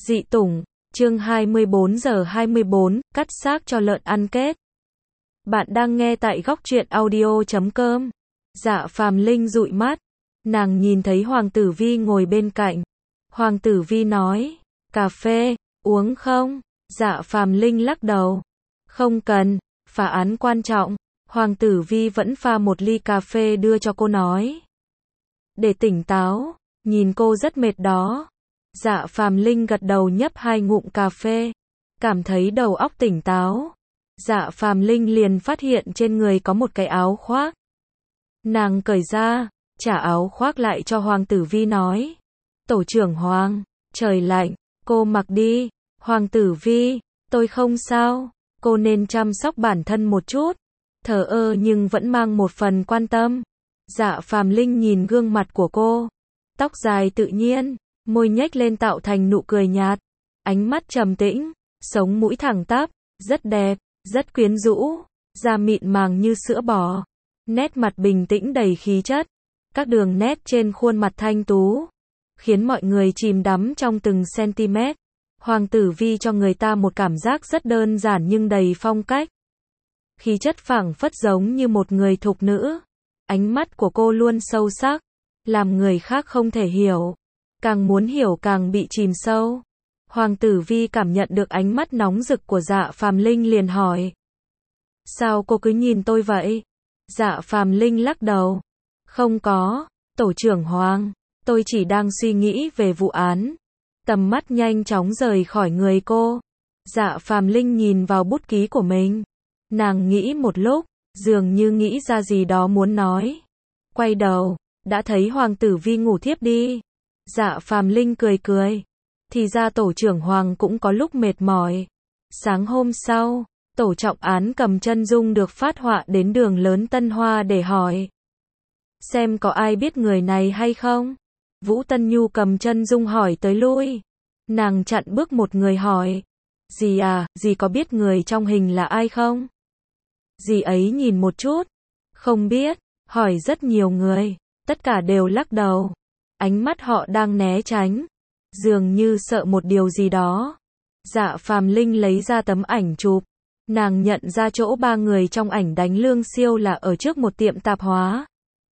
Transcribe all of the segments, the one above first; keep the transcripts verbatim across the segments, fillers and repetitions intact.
Dị tủng, chương hai mươi bốn giờ hai mươi bốn, cắt xác cho lợn ăn kết. Bạn đang nghe tại góc truyện audio chấm com. Dạ Phàm Linh dụi mắt, nàng nhìn thấy Hoàng Tử Vi ngồi bên cạnh. Hoàng Tử Vi nói, cà phê, uống không? Dạ Phàm Linh lắc đầu, không cần, phá án quan trọng. Hoàng Tử Vi vẫn pha một ly cà phê đưa cho cô nói, để tỉnh táo, nhìn cô rất mệt đó. Dạ Phàm Linh gật đầu nhấp hai ngụm cà phê, cảm thấy đầu óc tỉnh táo. Dạ Phàm Linh liền phát hiện trên người có một cái áo khoác. Nàng cởi ra, trả áo khoác lại cho Hoàng Tử Vi nói, tổ trưởng Hoàng, trời lạnh, cô mặc đi. Hoàng Tử Vi, tôi không sao, cô nên chăm sóc bản thân một chút. Thờ ơ nhưng vẫn mang một phần quan tâm. Dạ Phàm Linh nhìn gương mặt của cô, tóc dài tự nhiên, môi nhếch lên tạo thành nụ cười nhạt, ánh mắt trầm tĩnh, sống mũi thẳng tắp, rất đẹp, rất quyến rũ, da mịn màng như sữa bò, nét mặt bình tĩnh đầy khí chất, các đường nét trên khuôn mặt thanh tú, khiến mọi người chìm đắm trong từng cm. Hoàng Tử Vi cho người ta một cảm giác rất đơn giản nhưng đầy phong cách. Khí chất phảng phất giống như một người thục nữ. Ánh mắt của cô luôn sâu sắc, làm người khác không thể hiểu. Càng muốn hiểu càng bị chìm sâu. Hoàng Tử Vi cảm nhận được ánh mắt nóng rực của Dạ Phàm Linh liền hỏi, sao cô cứ nhìn tôi vậy? Dạ Phàm Linh lắc đầu, không có, tổ trưởng Hoàng, tôi chỉ đang suy nghĩ về vụ án. Tầm mắt nhanh chóng rời khỏi người cô. Dạ Phàm Linh nhìn vào bút ký của mình. Nàng nghĩ một lúc, dường như nghĩ ra gì đó muốn nói. Quay đầu, đã thấy Hoàng Tử Vi ngủ thiếp đi. Dạ Phàm Linh cười cười. Thì ra tổ trưởng Hoàng cũng có lúc mệt mỏi. Sáng hôm sau, tổ trọng án cầm chân dung được phát họa đến đường lớn Tân Hoa để hỏi, xem có ai biết người này hay không? Vũ Tân Nhu cầm chân dung hỏi tới lui. Nàng chặn bước một người hỏi, dì à, dì có biết người trong hình là ai không? Dì ấy nhìn một chút, không biết, hỏi rất nhiều người, tất cả đều lắc đầu. Ánh mắt họ đang né tránh, dường như sợ một điều gì đó. Dạ Phàm Linh lấy ra tấm ảnh chụp, nàng nhận ra chỗ ba người trong ảnh đánh Lương Siêu là ở trước một tiệm tạp hóa.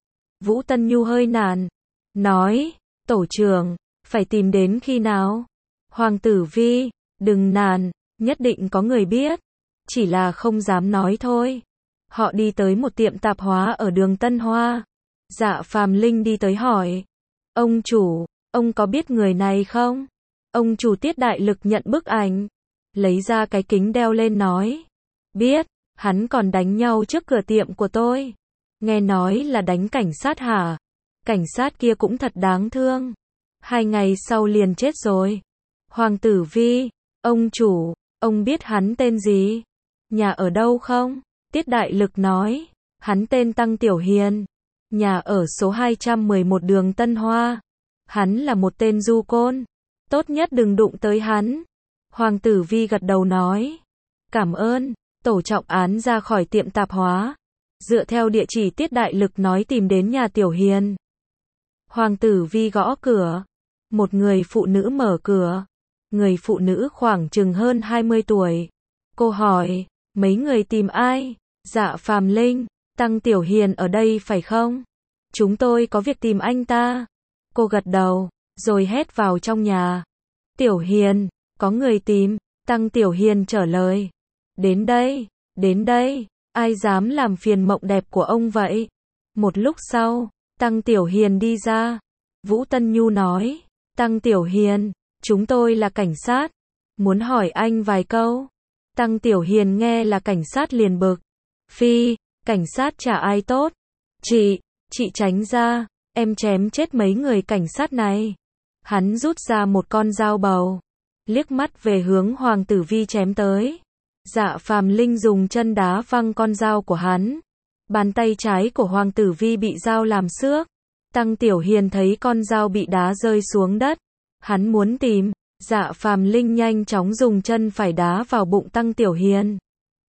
Vũ Tân Nhu hơi nản, nói, tổ trưởng, phải tìm đến khi nào? Hoàng Tử Vi, đừng nản, nhất định có người biết, chỉ là không dám nói thôi. Họ đi tới một tiệm tạp hóa ở đường Tân Hoa. Dạ Phàm Linh đi tới hỏi, ông chủ, ông có biết người này không? Ông chủ Tiết Đại Lực nhận bức ảnh, lấy ra cái kính đeo lên nói, biết, hắn còn đánh nhau trước cửa tiệm của tôi. Nghe nói là đánh cảnh sát hả? Cảnh sát kia cũng thật đáng thương. Hai ngày sau liền chết rồi. Hoàng Tử Vi, ông chủ, ông biết hắn tên gì? Nhà ở đâu không? Tiết Đại Lực nói, hắn tên Tăng Tiểu Hiền, nhà ở số hai trăm mười một đường Tân Hoa. Hắn là một tên du côn, tốt nhất đừng đụng tới hắn. Hoàng Tử Vi gật đầu nói, cảm ơn. Tổ trọng án ra khỏi tiệm tạp hóa, dựa theo địa chỉ Tiết Đại Lực nói tìm đến nhà Tiểu Hiền. Hoàng Tử Vi gõ cửa, một người phụ nữ mở cửa. Người phụ nữ khoảng chừng hơn hai mươi tuổi. Cô hỏi, mấy người tìm ai? Dạ Phàm Linh, Tăng Tiểu Hiền ở đây phải không? Chúng tôi có việc tìm anh ta. Cô gật đầu, rồi hét vào trong nhà. Tiểu Hiền, có người tìm. Tăng Tiểu Hiền trả lời, đến đây, đến đây, ai dám làm phiền mộng đẹp của ông vậy? Một lúc sau, Tăng Tiểu Hiền đi ra. Vũ Tân Nhu nói, Tăng Tiểu Hiền, chúng tôi là cảnh sát, muốn hỏi anh vài câu. Tăng Tiểu Hiền nghe là cảnh sát liền bực, phi, cảnh sát chả ai tốt. Chị, chị tránh ra, em chém chết mấy người cảnh sát này. Hắn rút ra một con dao bầu, liếc mắt về hướng Hoàng Tử Vi chém tới. Dạ Phàm Linh dùng chân đá văng con dao của hắn. Bàn tay trái của Hoàng Tử Vi bị dao làm xước. Tăng Tiểu Hiền thấy con dao bị đá rơi xuống đất, hắn muốn tìm. Dạ Phàm Linh nhanh chóng dùng chân phải đá vào bụng Tăng Tiểu Hiền.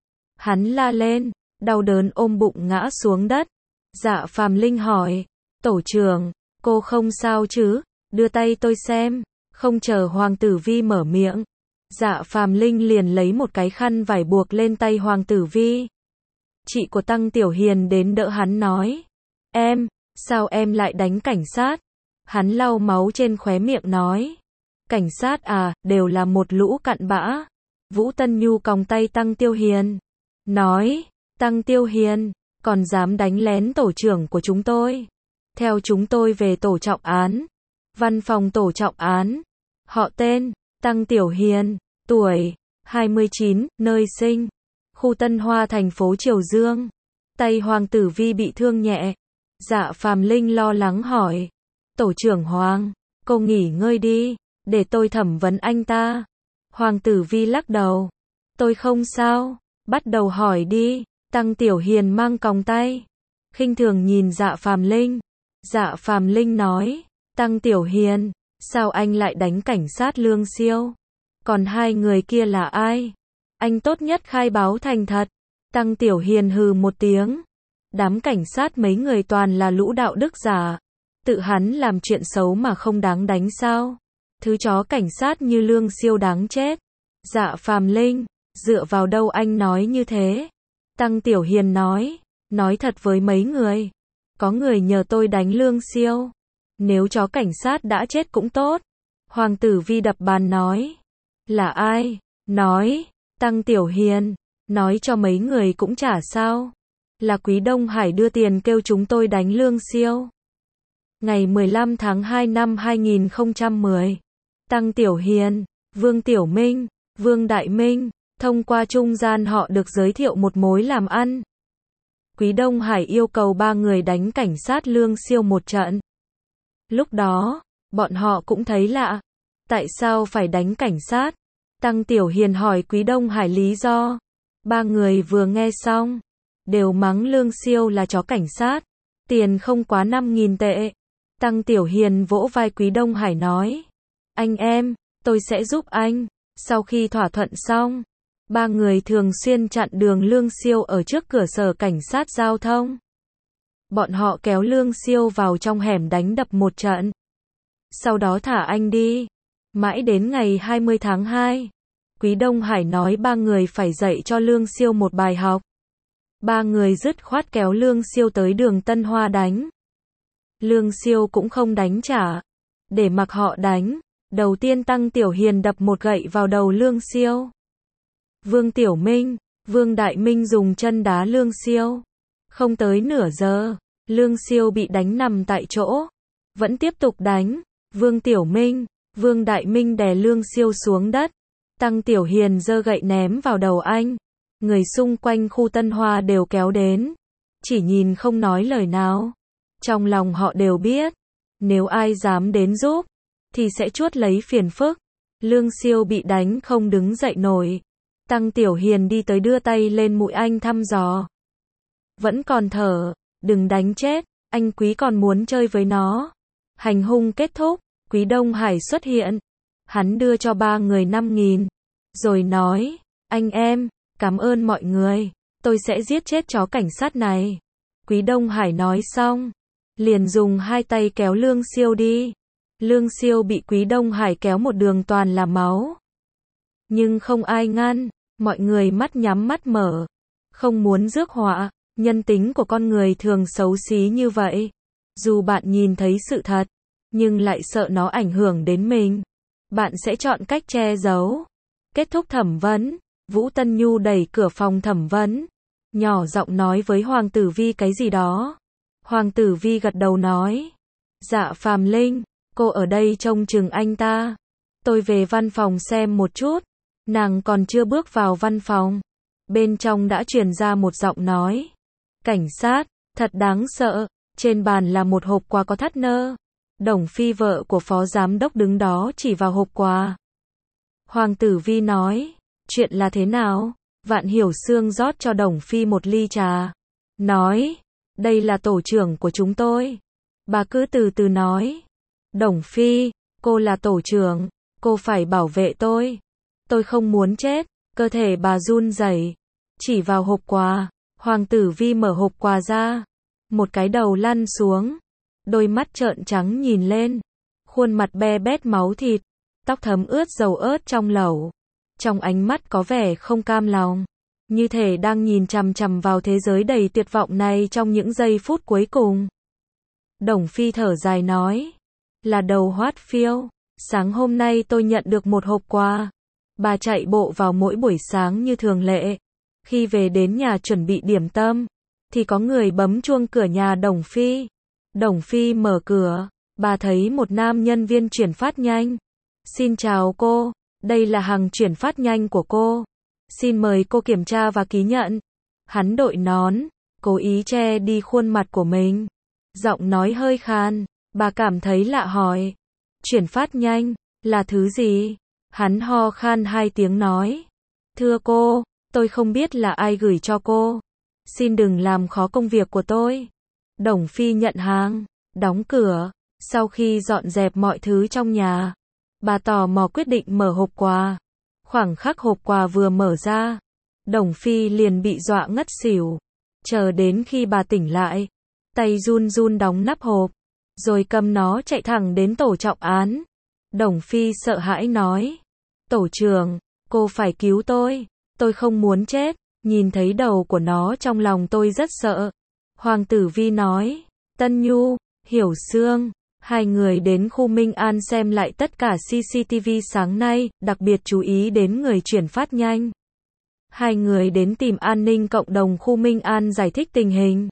Hắn la lên, đau đớn ôm bụng ngã xuống đất. Dạ Phàm Linh hỏi, tổ trưởng, cô không sao chứ? Đưa tay tôi xem. Không chờ Hoàng Tử Vi mở miệng, Dạ Phàm Linh liền lấy một cái khăn vải buộc lên tay Hoàng Tử Vi. Chị của Tăng Tiểu Hiền đến đỡ hắn nói, em, sao em lại đánh cảnh sát? Hắn lau máu trên khóe miệng nói, cảnh sát à, đều là một lũ cặn bã. Vũ Tân Nhu còng tay Tăng Tiêu Hiền, nói, Tăng Tiêu Hiền, còn dám đánh lén tổ trưởng của chúng tôi. Theo chúng tôi về tổ trọng án. Văn phòng tổ trọng án. Họ tên, Tăng Tiểu Hiền, tuổi, hai mươi chín, nơi sinh, khu Tân Hoa thành phố Triều Dương. Tay Hoàng Tử Vi bị thương nhẹ. Dạ Phàm Linh lo lắng hỏi, tổ trưởng Hoàng, cô nghỉ ngơi đi, để tôi thẩm vấn anh ta. Hoàng Tử Vi lắc đầu, tôi không sao, bắt đầu hỏi đi. Tăng Tiểu Hiền mang còng tay, khinh thường nhìn Dạ Phàm Linh. Dạ Phàm Linh nói, Tăng Tiểu Hiền, sao anh lại đánh cảnh sát Lương Siêu? Còn hai người kia là ai? Anh tốt nhất khai báo thành thật. Tăng Tiểu Hiền hừ một tiếng, đám cảnh sát mấy người toàn là lũ đạo đức giả. Tự hắn làm chuyện xấu mà không đáng đánh sao? Thứ chó cảnh sát như Lương Siêu đáng chết. Dạ Phàm Linh, dựa vào đâu anh nói như thế? Tăng Tiểu Hiền nói, nói thật với mấy người. Có người nhờ tôi đánh Lương Siêu. Nếu chó cảnh sát đã chết cũng tốt. Hoàng Tử Vi đập bàn nói, là ai? Nói, Tăng Tiểu Hiền, nói cho mấy người cũng chả sao. Là Quý Đông Hải đưa tiền kêu chúng tôi đánh Lương Siêu. Ngày mười lăm tháng hai năm hai nghìn không trăm mười, Tăng Tiểu Hiền, Vương Tiểu Minh, Vương Đại Minh, thông qua trung gian họ được giới thiệu một mối làm ăn. Quý Đông Hải yêu cầu ba người đánh cảnh sát Lương Siêu một trận. Lúc đó, bọn họ cũng thấy lạ. Tại sao phải đánh cảnh sát? Tăng Tiểu Hiền hỏi Quý Đông Hải lý do. Ba người vừa nghe xong, đều mắng Lương Siêu là chó cảnh sát. Tiền không quá năm nghìn tệ. Tăng Tiểu Hiền vỗ vai Quý Đông Hải nói, anh em, tôi sẽ giúp anh. Sau khi thỏa thuận xong, ba người thường xuyên chặn đường Lương Siêu ở trước cửa sở cảnh sát giao thông. Bọn họ kéo Lương Siêu vào trong hẻm đánh đập một trận. Sau đó thả anh đi. Mãi đến ngày hai mươi tháng hai, Quý Đông Hải nói ba người phải dạy cho Lương Siêu một bài học. Ba người dứt khoát kéo Lương Siêu tới đường Tân Hoa đánh. Lương Siêu cũng không đánh trả. Để mặc họ đánh, đầu tiên Tăng Tiểu Hiền đập một gậy vào đầu Lương Siêu. Vương Tiểu Minh, Vương Đại Minh dùng chân đá Lương Siêu. Không tới nửa giờ, Lương Siêu bị đánh nằm tại chỗ. Vẫn tiếp tục đánh. Vương Tiểu Minh, Vương Đại Minh đè Lương Siêu xuống đất. Tăng Tiểu Hiền giơ gậy ném vào đầu anh. Người xung quanh khu Tân Hoa đều kéo đến. Chỉ nhìn không nói lời nào. Trong lòng họ đều biết, nếu ai dám đến giúp, thì sẽ chuốt lấy phiền phức. Lương Siêu bị đánh không đứng dậy nổi. Tăng Tiểu Hiền đi tới đưa tay lên mũi anh thăm dò. Vẫn còn thở, đừng đánh chết, anh Quý còn muốn chơi với nó. Hành hung kết thúc, Quý Đông Hải xuất hiện. Hắn đưa cho ba người năm nghìn. Rồi nói, anh em, cảm ơn mọi người, tôi sẽ giết chết chó cảnh sát này. Quý Đông Hải nói xong, liền dùng hai tay kéo Lương Siêu đi. Lương Siêu bị Quý Đông Hải kéo một đường toàn là máu. Nhưng không ai ngăn, mọi người mắt nhắm mắt mở. Không muốn rước họa, nhân tính của con người thường xấu xí như vậy. Dù bạn nhìn thấy sự thật, nhưng lại sợ nó ảnh hưởng đến mình. Bạn sẽ chọn cách che giấu. Kết thúc thẩm vấn, Vũ Tân Nhu đẩy cửa phòng thẩm vấn. Nhỏ giọng nói với Hoàng Tử Vi cái gì đó. Hoàng Tử Vi gật đầu nói, Dạ Phàm Linh, cô ở đây trông chừng anh ta. Tôi về văn phòng xem một chút. Nàng còn chưa bước vào văn phòng. Bên trong đã truyền ra một giọng nói. Cảnh sát, thật đáng sợ. Trên bàn là một hộp quà có thắt nơ. Đồng Phi vợ của phó giám đốc đứng đó chỉ vào hộp quà. Hoàng Tử Vi nói, chuyện là thế nào? Vạn Hiểu Sương rót cho Đồng Phi một ly trà. Nói, đây là tổ trưởng của chúng tôi. Bà cứ từ từ nói. Đồng Phi, cô là tổ trưởng, cô phải bảo vệ tôi. Tôi không muốn chết. Cơ thể bà run rẩy, chỉ vào hộp quà. Hoàng Tử Vi mở hộp quà ra. Một cái đầu lăn xuống. Đôi mắt trợn trắng nhìn lên. Khuôn mặt be bét máu thịt. tóc thấm ướt dầu ớt trong lẩu. Trong ánh mắt có vẻ không cam lòng, như thể đang nhìn chằm chằm vào thế giới đầy tuyệt vọng này trong những giây phút cuối cùng. Đồng Phi thở dài nói, là đầu Hoát Phiêu, sáng hôm nay tôi nhận được một hộp quà. Bà chạy bộ vào mỗi buổi sáng như thường lệ. Khi về đến nhà chuẩn bị điểm tâm, thì có người bấm chuông cửa nhà Đồng Phi. Đồng Phi mở cửa, bà thấy một nam nhân viên chuyển phát nhanh. Xin chào cô, đây là hàng chuyển phát nhanh của cô. Xin mời cô kiểm tra và ký nhận. Hắn đội nón, cố ý che đi khuôn mặt của mình. Giọng nói hơi khan, bà cảm thấy lạ hỏi. Chuyển phát nhanh, là thứ gì? Hắn ho khan hai tiếng nói. Thưa cô, tôi không biết là ai gửi cho cô. Xin đừng làm khó công việc của tôi. Đồng Phi nhận hàng, đóng cửa. Sau khi dọn dẹp mọi thứ trong nhà, bà tò mò quyết định mở hộp quà. Khoảng khắc hộp quà vừa mở ra, Đồng Phi liền bị dọa ngất xỉu. Chờ đến khi bà tỉnh lại, tay run run đóng nắp hộp, rồi cầm nó chạy thẳng đến tổ trọng án. Đồng Phi sợ hãi nói, tổ trưởng, cô phải cứu tôi, tôi không muốn chết. Nhìn thấy đầu của nó trong lòng tôi rất sợ. Hoàng Tử Vi nói, Tân Nhu, Hiểu Sương, hai người đến khu Minh An xem lại tất cả xê xê tê vê sáng nay, đặc biệt chú ý đến người chuyển phát nhanh. Hai người đến tìm an ninh cộng đồng khu Minh An giải thích tình hình.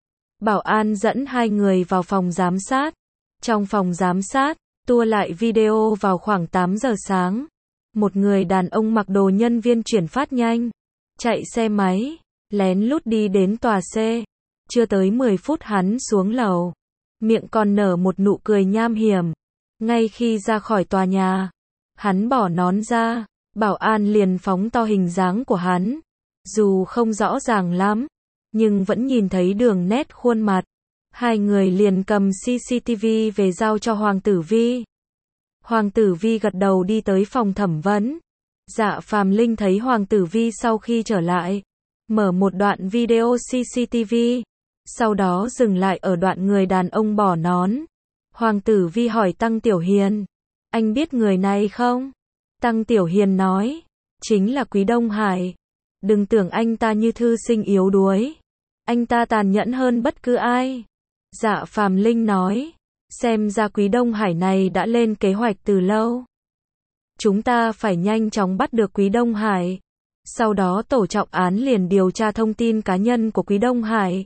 Bảo an dẫn hai người vào phòng giám sát. Trong phòng giám sát, tua lại video vào khoảng tám giờ sáng. Một người đàn ông mặc đồ nhân viên chuyển phát nhanh, chạy xe máy, lén lút đi đến tòa C. Chưa tới mười phút hắn xuống lầu, miệng còn nở một nụ cười nham hiểm. Ngay khi ra khỏi tòa nhà, hắn bỏ nón ra, bảo an liền phóng to hình dáng của hắn. Dù không rõ ràng lắm, nhưng vẫn nhìn thấy đường nét khuôn mặt. Hai người liền cầm xê xê tê vê về giao cho Hoàng Tử Vi. Hoàng Tử Vi gật đầu đi tới phòng thẩm vấn. Dạ Phàm Linh thấy Hoàng Tử Vi sau khi trở lại, mở một đoạn video xê xê tê vê, sau đó dừng lại ở đoạn người đàn ông bỏ nón. Hoàng Tử Vi hỏi Tăng Tiểu Hiền, anh biết người này không? Tăng Tiểu Hiền nói, chính là Quý Đông Hải. Đừng tưởng anh ta như thư sinh yếu đuối, anh ta tàn nhẫn hơn bất cứ ai. Dạ Phàm Linh nói, xem ra Quý Đông Hải này đã lên kế hoạch từ lâu. Chúng ta phải nhanh chóng bắt được Quý Đông Hải. Sau đó tổ trọng án liền điều tra thông tin cá nhân của Quý Đông Hải.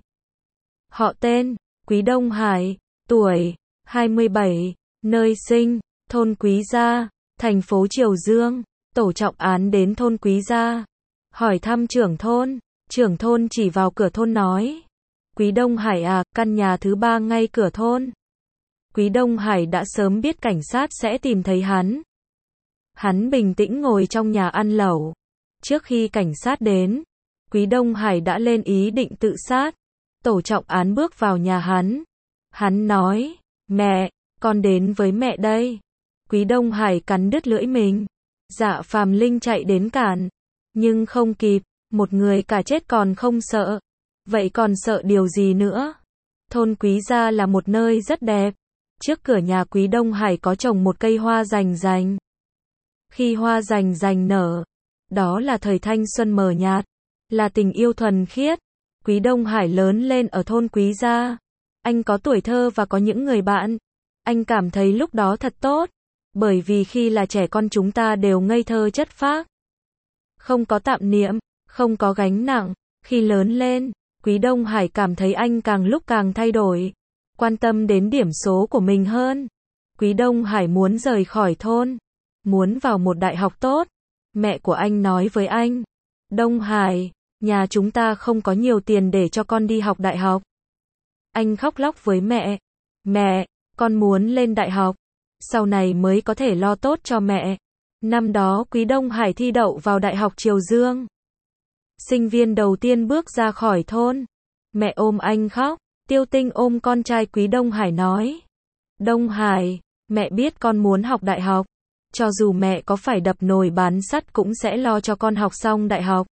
Họ tên, Quý Đông Hải, tuổi, hai mươi bảy, nơi sinh, thôn Quý Gia, thành phố Triều Dương. Tổ trọng án đến thôn Quý Gia, hỏi thăm trưởng thôn. Trưởng thôn chỉ vào cửa thôn nói, Quý Đông Hải à, căn nhà thứ ba ngay cửa thôn. Quý Đông Hải đã sớm biết cảnh sát sẽ tìm thấy hắn. Hắn bình tĩnh ngồi trong nhà ăn lẩu. Trước khi cảnh sát đến, Quý Đông Hải đã lên ý định tự sát. Tổ trọng án bước vào nhà hắn. Hắn nói, mẹ, con đến với mẹ đây. Quý Đông Hải cắn đứt lưỡi mình. Dạ Phàm Linh chạy đến cản, nhưng không kịp. Một người cả chết còn không sợ, vậy còn sợ điều gì nữa? Thôn Quý Gia là một nơi rất đẹp. Trước cửa nhà Quý Đông Hải có trồng một cây hoa rành rành. Khi hoa rành rành nở, đó là thời thanh xuân mờ nhạt, là tình yêu thuần khiết. Quý Đông Hải lớn lên ở thôn Quý Gia. Anh có tuổi thơ và có những người bạn. Anh cảm thấy lúc đó thật tốt, bởi vì khi là trẻ con chúng ta đều ngây thơ chất phác, không có tạp niệm, không có gánh nặng. Khi lớn lên, Quý Đông Hải cảm thấy anh càng lúc càng thay đổi, quan tâm đến điểm số của mình hơn. Quý Đông Hải muốn rời khỏi thôn, muốn vào một đại học tốt. Mẹ của anh nói với anh, Đông Hải, nhà chúng ta không có nhiều tiền để cho con đi học đại học. Anh khóc lóc với mẹ, mẹ, con muốn lên đại học, sau này mới có thể lo tốt cho mẹ. Năm đó Quý Đông Hải thi đậu vào Đại học Triều Dương. Sinh viên đầu tiên bước ra khỏi thôn. Mẹ ôm anh khóc. Tiêu Tinh ôm con trai Quý Đông Hải nói, Đông Hải, mẹ biết con muốn học đại học. Cho dù mẹ có phải đập nồi bán sắt cũng sẽ lo cho con học xong đại học.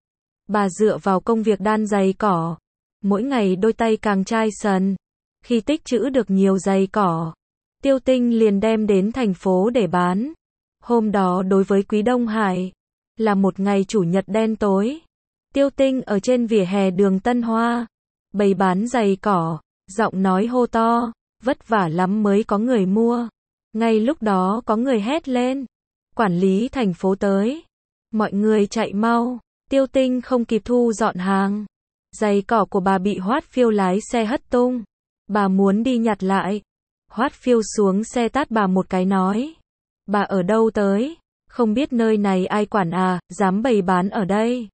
Bà dựa vào công việc đan giày cỏ. Mỗi ngày đôi tay càng chai sần. Khi tích trữ được nhiều giày cỏ, Tiêu Tinh liền đem đến thành phố để bán. Hôm đó đối với Quý Đông Hải, là một ngày chủ nhật đen tối. Tiêu Tinh ở trên vỉa hè đường Tân Hoa, bày bán giày cỏ, giọng nói hô to, vất vả lắm mới có người mua. Ngay lúc đó có người hét lên, quản lý thành phố tới. Mọi người chạy mau, Tiêu Tinh không kịp thu dọn hàng. Giày cỏ của bà bị Hoát Phiêu lái xe hất tung. Bà muốn đi nhặt lại. Hoát Phiêu xuống xe tát bà một cái nói, bà ở đâu tới? Không biết nơi này ai quản à, dám bày bán ở đây.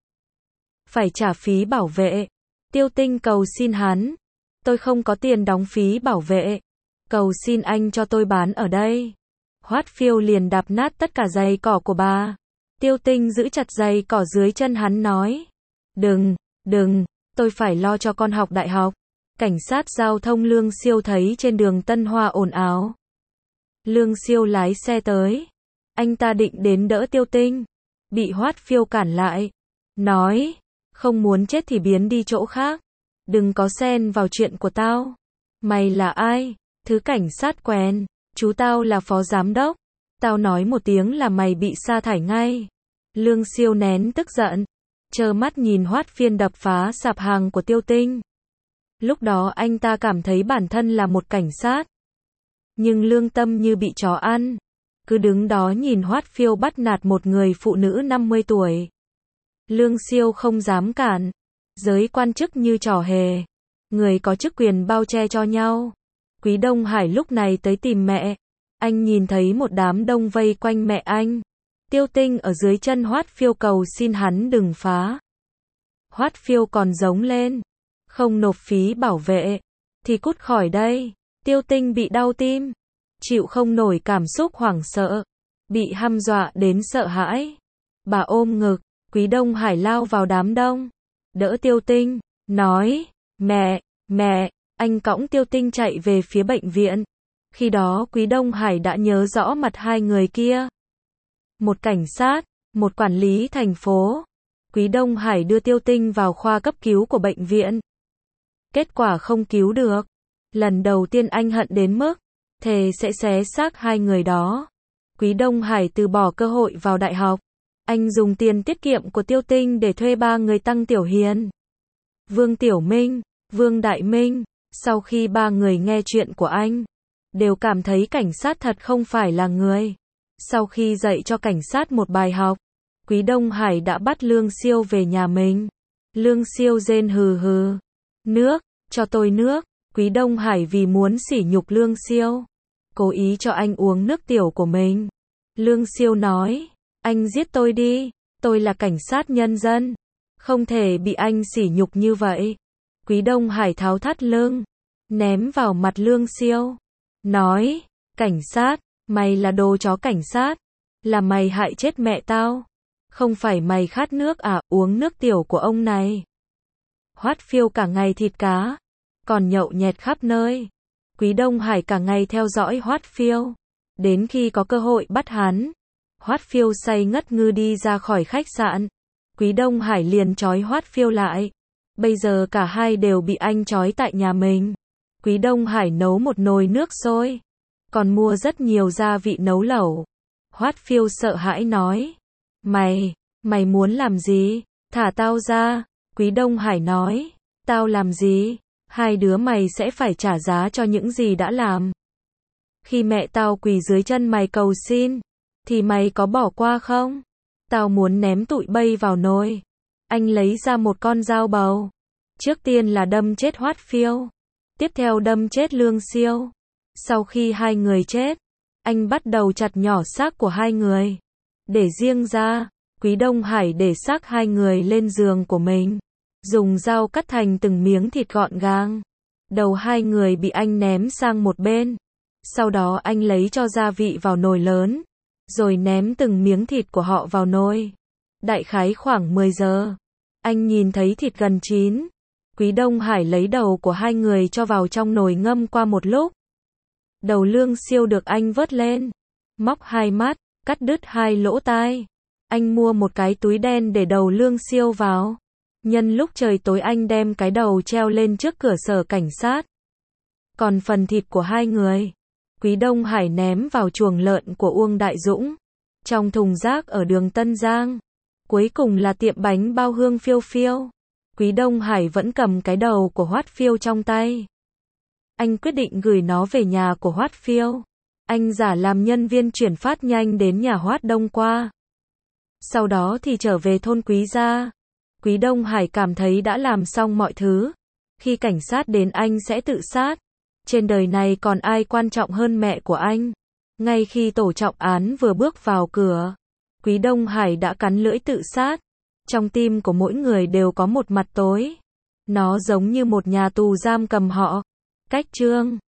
Phải trả phí bảo vệ. Tiêu Tinh cầu xin hắn, tôi không có tiền đóng phí bảo vệ. Cầu xin anh cho tôi bán ở đây. Hoát Phiêu liền đạp nát tất cả giày cỏ của bà. Tiêu Tinh giữ chặt giày cỏ dưới chân hắn nói, đừng, đừng, tôi phải lo cho con học đại học. Cảnh sát giao thông Lương Siêu thấy trên đường Tân Hoa ồn ào. Lương Siêu lái xe tới. Anh ta định đến đỡ Tiêu Tinh. Bị Hoát Phiêu cản lại. Nói, không muốn chết thì biến đi chỗ khác. Đừng có xen vào chuyện của tao. Mày là ai? Thứ cảnh sát quen. Chú tao là phó giám đốc. Tao nói một tiếng là mày bị sa thải ngay. Lương Siêu nén tức giận. Trơ mắt nhìn Hoát Phiên đập phá sạp hàng của Tiêu Tinh. Lúc đó anh ta cảm thấy bản thân là một cảnh sát. Nhưng lương tâm như bị chó ăn. Cứ đứng đó nhìn Hoát Phiêu bắt nạt một người phụ nữ năm mươi tuổi. Lương Siêu không dám cản. Giới quan chức như trò hề. Người có chức quyền bao che cho nhau. Quý Đông Hải lúc này tới tìm mẹ. Anh nhìn thấy một đám đông vây quanh mẹ anh. Tiêu Tinh ở dưới chân Hoát Phiêu cầu xin hắn đừng phá. Hoát Phiêu còn giống lên. Không nộp phí bảo vệ. Thì cút khỏi đây. Tiêu Tinh bị đau tim. Chịu không nổi cảm xúc hoảng sợ. Bị hăm dọa đến sợ hãi. Bà ôm ngực. Quý Đông Hải lao vào đám đông. Đỡ Tiêu Tinh. Nói. Mẹ, mẹ. Anh cõng Tiêu Tinh chạy về phía bệnh viện. Khi đó Quý Đông Hải đã nhớ rõ mặt hai người kia. Một cảnh sát. Một quản lý thành phố. Quý Đông Hải đưa Tiêu Tinh vào khoa cấp cứu của bệnh viện. Kết quả không cứu được. Lần đầu tiên anh hận đến mức thề sẽ xé xác hai người đó. Quý Đông Hải từ bỏ cơ hội vào đại học. Anh dùng tiền tiết kiệm của Tiêu Tinh để thuê ba người Tăng Tiểu Hiền, Vương Tiểu Minh, Vương Đại Minh. Sau khi ba người nghe chuyện của anh, đều cảm thấy cảnh sát thật không phải là người. Sau khi dạy cho cảnh sát một bài học, Quý Đông Hải đã bắt Lương Siêu về nhà mình. Lương Siêu rên hừ hừ. Nước, cho tôi nước. Quý Đông Hải vì muốn sỉ nhục Lương Siêu, cố ý cho anh uống nước tiểu của mình. Lương Siêu nói, anh giết tôi đi, tôi là cảnh sát nhân dân, không thể bị anh sỉ nhục như vậy. Quý Đông Hải tháo thắt lưng, ném vào mặt Lương Siêu, nói, cảnh sát, mày là đồ chó cảnh sát, là mày hại chết mẹ tao, không phải mày khát nước à, uống nước tiểu của ông này. Hoát Phiêu cả ngày thịt cá, còn nhậu nhẹt khắp nơi. Quý Đông Hải cả ngày theo dõi Hoát Phiêu, đến khi có cơ hội bắt hắn. Hoát Phiêu say ngất ngư đi ra khỏi khách sạn. Quý Đông Hải liền trói Hoát Phiêu lại. Bây giờ cả hai đều bị anh trói tại nhà mình. Quý Đông Hải nấu một nồi nước sôi, còn mua rất nhiều gia vị nấu lẩu. Hoát Phiêu sợ hãi nói, Mày, mày muốn làm gì? Thả tao ra. Quý Đông Hải nói, tao làm gì? Hai đứa mày sẽ phải trả giá cho những gì đã làm. Khi mẹ tao quỳ dưới chân mày cầu xin, thì mày có bỏ qua không? Tao muốn ném tụi bay vào nồi. Anh lấy ra một con dao bầu. Trước tiên là đâm chết Hoát Phiêu. Tiếp theo đâm chết Lương Siêu. Sau khi hai người chết, anh bắt đầu chặt nhỏ xác của hai người. Để riêng ra, Quý Đông Hải để xác hai người lên giường của mình. Dùng dao cắt thành từng miếng thịt gọn gàng. Đầu hai người bị anh ném sang một bên. Sau đó anh lấy cho gia vị vào nồi lớn, rồi ném từng miếng thịt của họ vào nồi. Đại khái khoảng mười giờ, anh nhìn thấy thịt gần chín. Quý Đông Hải lấy đầu của hai người cho vào trong nồi ngâm qua một lúc. Đầu Lương Siêu được anh vớt lên, móc hai mắt, cắt đứt hai lỗ tai. Anh mua một cái túi đen để đầu Lương Siêu vào. Nhân lúc trời tối anh đem cái đầu treo lên trước cửa sở cảnh sát. Còn phần thịt của hai người, Quý Đông Hải ném vào chuồng lợn của Uông Đại Dũng. trong thùng rác ở đường Tân Giang. Cuối cùng là tiệm bánh bao hương phiêu phiêu. Quý Đông Hải vẫn cầm cái đầu của Hoát Phiêu trong tay. Anh quyết định gửi nó về nhà của Hoát Phiêu. Anh giả làm nhân viên chuyển phát nhanh đến nhà Hoát Đông qua. Sau đó thì trở về thôn Quý gia. Quý Đông Hải cảm thấy đã làm xong mọi thứ. Khi cảnh sát đến anh sẽ tự sát. Trên đời này còn ai quan trọng hơn mẹ của anh. Ngay khi tổ trọng án vừa bước vào cửa, Quý Đông Hải đã cắn lưỡi tự sát. Trong tim của mỗi người đều có một mặt tối. Nó giống như một nhà tù giam cầm họ. Cách chương